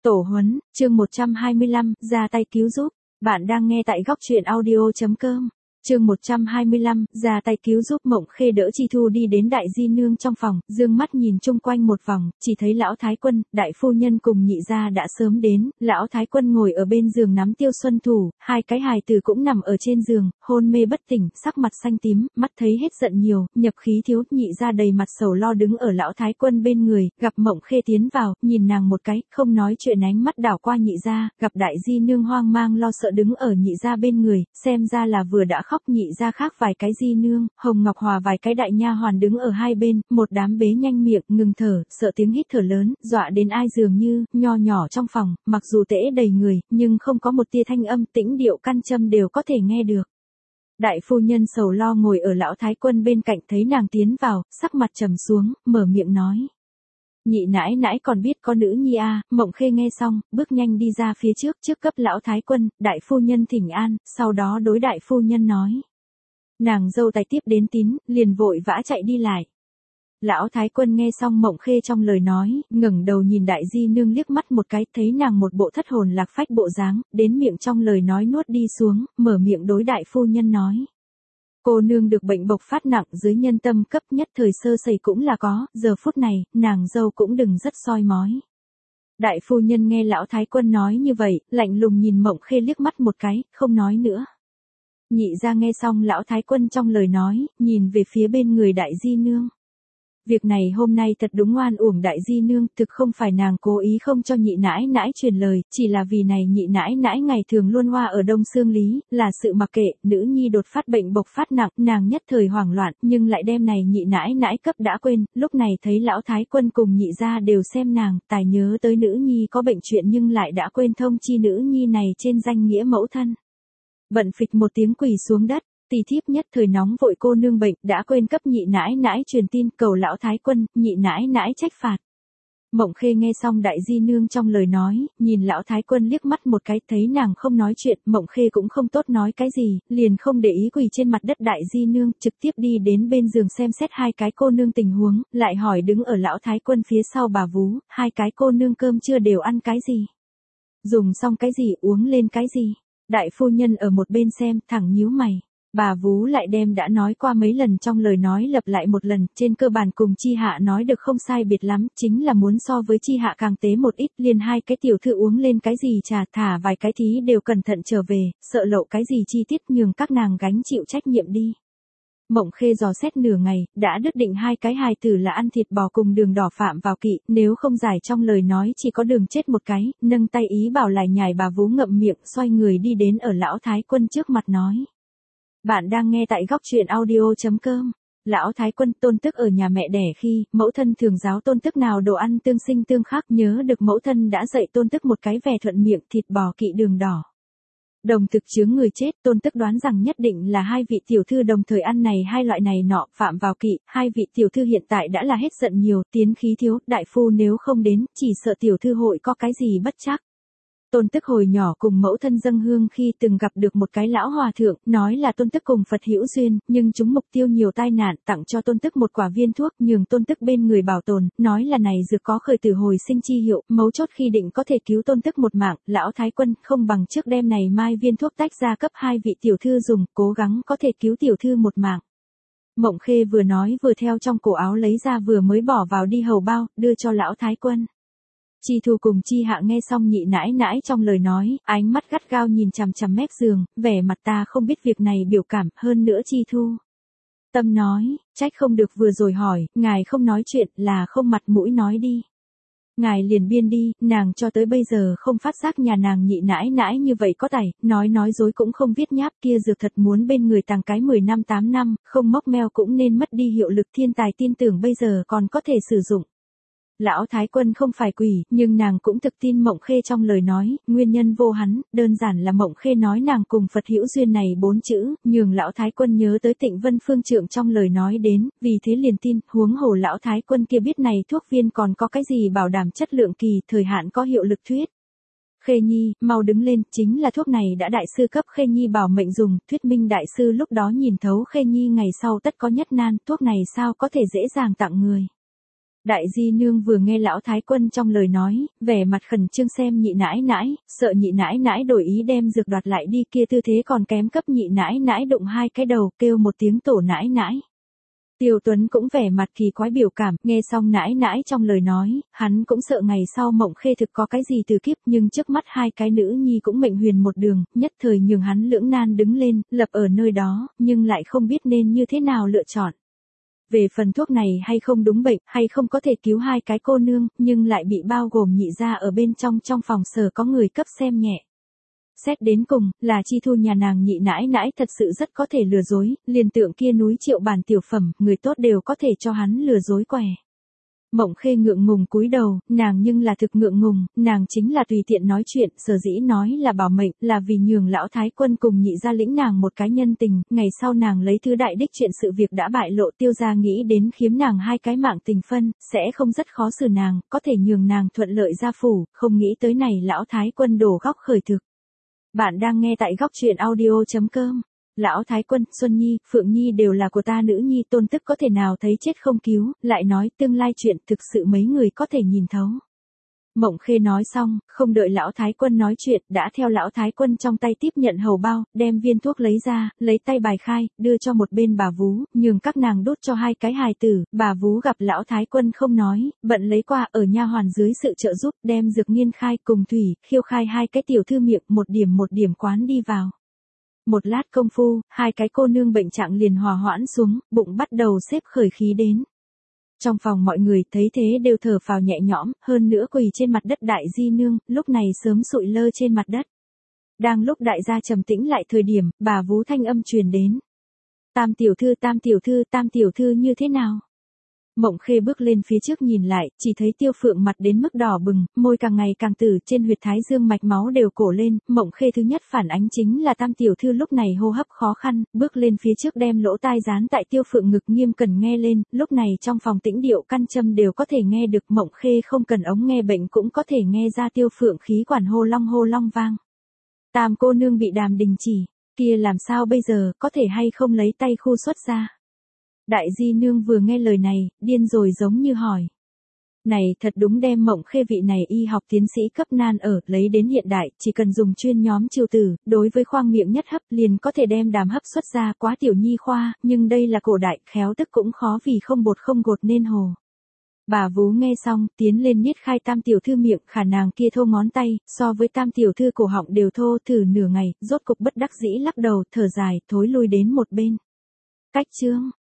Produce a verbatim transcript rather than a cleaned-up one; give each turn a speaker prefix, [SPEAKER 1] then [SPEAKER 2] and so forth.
[SPEAKER 1] Tổ huấn, chương một trăm hai mươi lăm, ra tay cứu giúp. Bạn đang nghe tại góc truyện audio chấm com. Chương một trăm hai mươi lăm, ra tay cứu giúp. Mộng Khê đỡ Chi Thu đi đến đại di nương trong phòng, dương mắt nhìn chung quanh một vòng, chỉ thấy lão thái quân, đại phu nhân cùng nhị gia đã sớm đến, lão thái quân ngồi ở bên giường nắm tiêu xuân thủ, hai cái hài tử cũng nằm ở trên giường, hôn mê bất tỉnh, sắc mặt xanh tím, mắt thấy hết giận nhiều, nhập khí thiếu, nhị gia đầy mặt sầu lo đứng ở lão thái quân bên người, gặp Mộng Khê tiến vào, nhìn nàng một cái, không nói chuyện, ánh mắt đảo qua nhị gia, gặp đại di nương hoang mang lo sợ đứng ở nhị gia bên người, xem ra là vừa đã khóc. Nhị gia khác vài cái di nương, Hồng Ngọc Hòa vài cái đại nha hoàn đứng ở hai bên, một đám bế nhanh miệng, ngừng thở, sợ tiếng hít thở lớn, dọa đến ai dường như, nho nhỏ trong phòng, mặc dù tễ đầy người, nhưng không có một tia thanh âm, tĩnh điệu căn châm đều có thể nghe được. Đại phu nhân sầu lo ngồi ở lão thái quân bên cạnh, thấy nàng tiến vào, sắc mặt trầm xuống, mở miệng nói. Nhị nãi nãi còn biết có nữ nhi a. Mộng Khê nghe xong, bước nhanh đi ra phía trước, trước cấp lão thái quân, đại phu nhân thỉnh an, sau đó đối đại phu nhân nói. Nàng dâu tài tiếp đến tín, liền vội vã chạy đi lại. Lão thái quân nghe xong Mộng Khê trong lời nói, ngẩng đầu nhìn đại di nương liếc mắt một cái, thấy nàng một bộ thất hồn lạc phách bộ dáng, đến miệng trong lời nói nuốt đi xuống, mở miệng đối đại phu nhân nói. Cô nương được bệnh bộc phát nặng dưới nhân tâm cấp, nhất thời sơ sẩy cũng là có, giờ phút này, nàng dâu cũng đừng rất soi mói. Đại phu nhân nghe lão thái quân nói như vậy, lạnh lùng nhìn Mộng Khê liếc mắt một cái, không nói nữa. Nhị gia nghe xong lão thái quân trong lời nói, nhìn về phía bên người đại di nương. Việc này hôm nay thật đúng oan uổng đại di nương, thực không phải nàng cố ý không cho nhị nãi nãi truyền lời, chỉ là vì này nhị nãi nãi ngày thường luôn hoa ở đông xương lý, là sự mặc kệ, nữ nhi đột phát bệnh bộc phát nặng, nàng nhất thời hoảng loạn, nhưng lại đem này nhị nãi nãi cấp đã quên, lúc này thấy lão thái quân cùng nhị gia đều xem nàng, tài nhớ tới nữ nhi có bệnh chuyện nhưng lại đã quên thông chi nữ nhi này trên danh nghĩa mẫu thân. Bận phịch một tiếng quỳ xuống đất. Tỷ thiếp nhất thời nóng vội cô nương bệnh, đã quên cấp nhị nãi nãi truyền tin, cầu lão thái quân, nhị nãi nãi trách phạt. Mộng Khê nghe xong đại di nương trong lời nói, nhìn lão thái quân liếc mắt một cái, thấy nàng không nói chuyện, Mộng Khê cũng không tốt nói cái gì, liền không để ý quỳ trên mặt đất đại di nương, trực tiếp đi đến bên giường xem xét hai cái cô nương tình huống, lại hỏi đứng ở lão thái quân phía sau bà vú, hai cái cô nương cơm chưa đều ăn cái gì? Dùng xong cái gì, uống lên cái gì? Đại phu nhân ở một bên xem, thẳng nhíu mày. Bà vú lại đem đã nói qua mấy lần trong lời nói lặp lại một lần, trên cơ bản cùng Chi Hạ nói được không sai biệt lắm, chính là muốn so với Chi Hạ càng tế một ít, liền hai cái tiểu thư uống lên cái gì trà, thả vài cái thí đều cẩn thận trở về, sợ lộ cái gì chi tiết nhường các nàng gánh chịu trách nhiệm đi. Mộng Khê dò xét nửa ngày, đã đứt định hai cái hài tử là ăn thịt bò cùng đường đỏ phạm vào kỵ, nếu không giải trong lời nói chỉ có đường chết một cái, nâng tay ý bảo lại nhảy bà vú ngậm miệng, xoay người đi đến ở lão thái quân trước mặt nói. Bạn đang nghe tại góc truyện audio chấm com. Lão thái quân tôn tức ở nhà mẹ đẻ khi, mẫu thân thường giáo tôn tức nào đồ ăn tương sinh tương khắc, nhớ được mẫu thân đã dạy tôn tức một cái vẻ thuận miệng, thịt bò kỵ đường đỏ. Đồng thực chướng người chết, tôn tức đoán rằng nhất định là hai vị tiểu thư đồng thời ăn này hai loại này nọ, phạm vào kỵ, hai vị tiểu thư hiện tại đã là hết giận nhiều, tiến khí thiếu, đại phu nếu không đến, chỉ sợ tiểu thư hội có cái gì bất trắc. Tôn tức hồi nhỏ cùng mẫu thân dâng hương khi từng gặp được một cái lão hòa thượng, nói là tôn tức cùng Phật hữu duyên, nhưng chúng mục tiêu nhiều tai nạn, tặng cho tôn tức một quả viên thuốc, nhường tôn tức bên người bảo tồn, nói là này dược có khởi tử hồi sinh chi hiệu, mấu chốt khi định có thể cứu tôn tức một mạng, lão thái quân không bằng trước đêm này mai viên thuốc tách ra cấp hai vị tiểu thư dùng, cố gắng có thể cứu tiểu thư một mạng. Mộng Khê vừa nói vừa theo trong cổ áo lấy ra vừa mới bỏ vào đi hầu bao, đưa cho lão thái quân. Chi Thu cùng Chi Hạ nghe xong nhị nãi nãi trong lời nói, ánh mắt gắt gao nhìn chằm chằm mép giường, vẻ mặt ta không biết việc này biểu cảm, hơn nữa Chi Thu. Tâm nói, trách không được vừa rồi hỏi, ngài không nói chuyện, là không mặt mũi nói đi. Ngài liền biên đi, nàng cho tới bây giờ không phát giác nhà nàng nhị nãi nãi như vậy có tài, nói nói dối cũng không viết nháp, kia dược thật muốn bên người tàng cái mười năm tám năm, không móc meo cũng nên mất đi hiệu lực, thiên tài tin tưởng bây giờ còn có thể sử dụng. Lão thái quân không phải quỷ, nhưng nàng cũng thực tin Mộng Khê trong lời nói, nguyên nhân vô hắn, đơn giản là Mộng Khê nói nàng cùng Phật hữu duyên này bốn chữ, nhường lão thái quân nhớ tới Tịnh Vân Phương trượng trong lời nói đến, vì thế liền tin, huống hồ lão thái quân kia biết này thuốc viên còn có cái gì bảo đảm chất lượng kỳ, thời hạn có hiệu lực thuyết. Khê Nhi, mau đứng lên, chính là thuốc này đã đại sư cấp Khê Nhi bảo mệnh dùng, thuyết minh đại sư lúc đó nhìn thấu Khê Nhi ngày sau tất có nhất nan, thuốc này sao có thể dễ dàng tặng người. Đại di nương vừa nghe lão thái quân trong lời nói, vẻ mặt khẩn trương xem nhị nãi nãi, sợ nhị nãi nãi đổi ý đem dược đoạt lại đi, kia tư thế còn kém cấp nhị nãi nãi đụng hai cái đầu, kêu một tiếng tổ nãi nãi. Tiêu Tuấn cũng vẻ mặt kỳ quái biểu cảm, nghe xong nãi nãi trong lời nói, hắn cũng sợ ngày sau Mộng Khê thực có cái gì từ kiếp, nhưng trước mắt hai cái nữ nhi cũng mệnh huyền một đường, nhất thời nhường hắn lưỡng nan đứng lên, lập ở nơi đó, nhưng lại không biết nên như thế nào lựa chọn. Về phần thuốc này hay không đúng bệnh, hay không có thể cứu hai cái cô nương, nhưng lại bị bao gồm nhị gia ở bên trong trong phòng sở có người cấp xem nhẹ. Xét đến cùng, là Chi Thu nhà nàng nhị nãi nãi thật sự rất có thể lừa dối, liền tượng kia núi triệu bản tiểu phẩm, người tốt đều có thể cho hắn lừa dối quẻ. Mộng Khê ngượng ngùng cúi đầu, nàng nhưng là thực ngượng ngùng, nàng chính là tùy tiện nói chuyện, sở dĩ nói là bảo mệnh, là vì nhường lão thái quân cùng nhị gia lĩnh nàng một cái nhân tình, ngày sau nàng lấy thứ đại đích chuyện sự việc đã bại lộ, Tiêu gia nghĩ đến khiếm nàng hai cái mạng tình phân, sẽ không rất khó xử nàng, có thể nhường nàng thuận lợi ra phủ, không nghĩ tới này lão thái quân đổ góc khởi thực. Bạn đang nghe tại góc truyện audio chấm com. Lão thái quân, Xuân Nhi, Phượng Nhi đều là của ta nữ nhi, tôn tức có thể nào thấy chết không cứu, lại nói tương lai chuyện thực sự mấy người có thể nhìn thấu. Mộng Khê nói xong, không đợi lão thái quân nói chuyện, đã theo lão thái quân trong tay tiếp nhận hầu bao, đem viên thuốc lấy ra, lấy tay bài khai, đưa cho một bên bà vú, nhường các nàng đốt cho hai cái hài tử, bà vú gặp lão thái quân không nói, bận lấy qua ở nha hoàn dưới sự trợ giúp, đem dược nghiên khai cùng thủy, khiêu khai hai cái tiểu thư miệng, một điểm một điểm quán đi vào. Một lát công phu, hai cái cô nương bệnh trạng liền hòa hoãn xuống, bụng bắt đầu xếp khởi khí đến. Trong phòng mọi người thấy thế đều thở phào nhẹ nhõm, hơn nữa quỳ trên mặt đất đại di nương, lúc này sớm sụi lơ trên mặt đất. Đang lúc đại gia trầm tĩnh lại thời điểm, bà vú thanh âm truyền đến. Tam tiểu thư, tam tiểu thư, tam tiểu thư như thế nào? Mộng Khê bước lên phía trước nhìn lại, chỉ thấy Tiêu Phượng mặt đến mức đỏ bừng, môi càng ngày càng tử, trên huyệt thái dương mạch máu đều cổ lên, Mộng Khê thứ nhất phản ánh chính là tam tiểu thư lúc này hô hấp khó khăn, bước lên phía trước đem lỗ tai dán tại Tiêu Phượng ngực nghiêm cẩn nghe lên, lúc này trong phòng tĩnh điệu căn châm đều có thể nghe được, Mộng Khê không cần ống nghe bệnh cũng có thể nghe ra Tiêu Phượng khí quản hô long hô long vang. Tam cô nương bị đàm đình chỉ, kia làm sao bây giờ, có thể hay không lấy tay khu xuất ra? Đại di nương vừa nghe lời này, điên rồi giống như hỏi. Này thật đúng đem Mộng Khê vị này y học tiến sĩ cấp nan ở, lấy đến hiện đại, chỉ cần dùng chuyên nhóm chiêu tử, đối với khoang miệng nhất hấp liền có thể đem đàm hấp xuất ra, quá tiểu nhi khoa, nhưng đây là cổ đại, khéo tức cũng khó vì không bột không gột nên hồ. Bà vú nghe xong, tiến lên niết khai tam tiểu thư miệng, khả nàng kia thô ngón tay, so với tam tiểu thư cổ họng đều thô, thử nửa ngày, rốt cục bất đắc dĩ lắc đầu, thở dài, thối lui đến một bên. Cách chương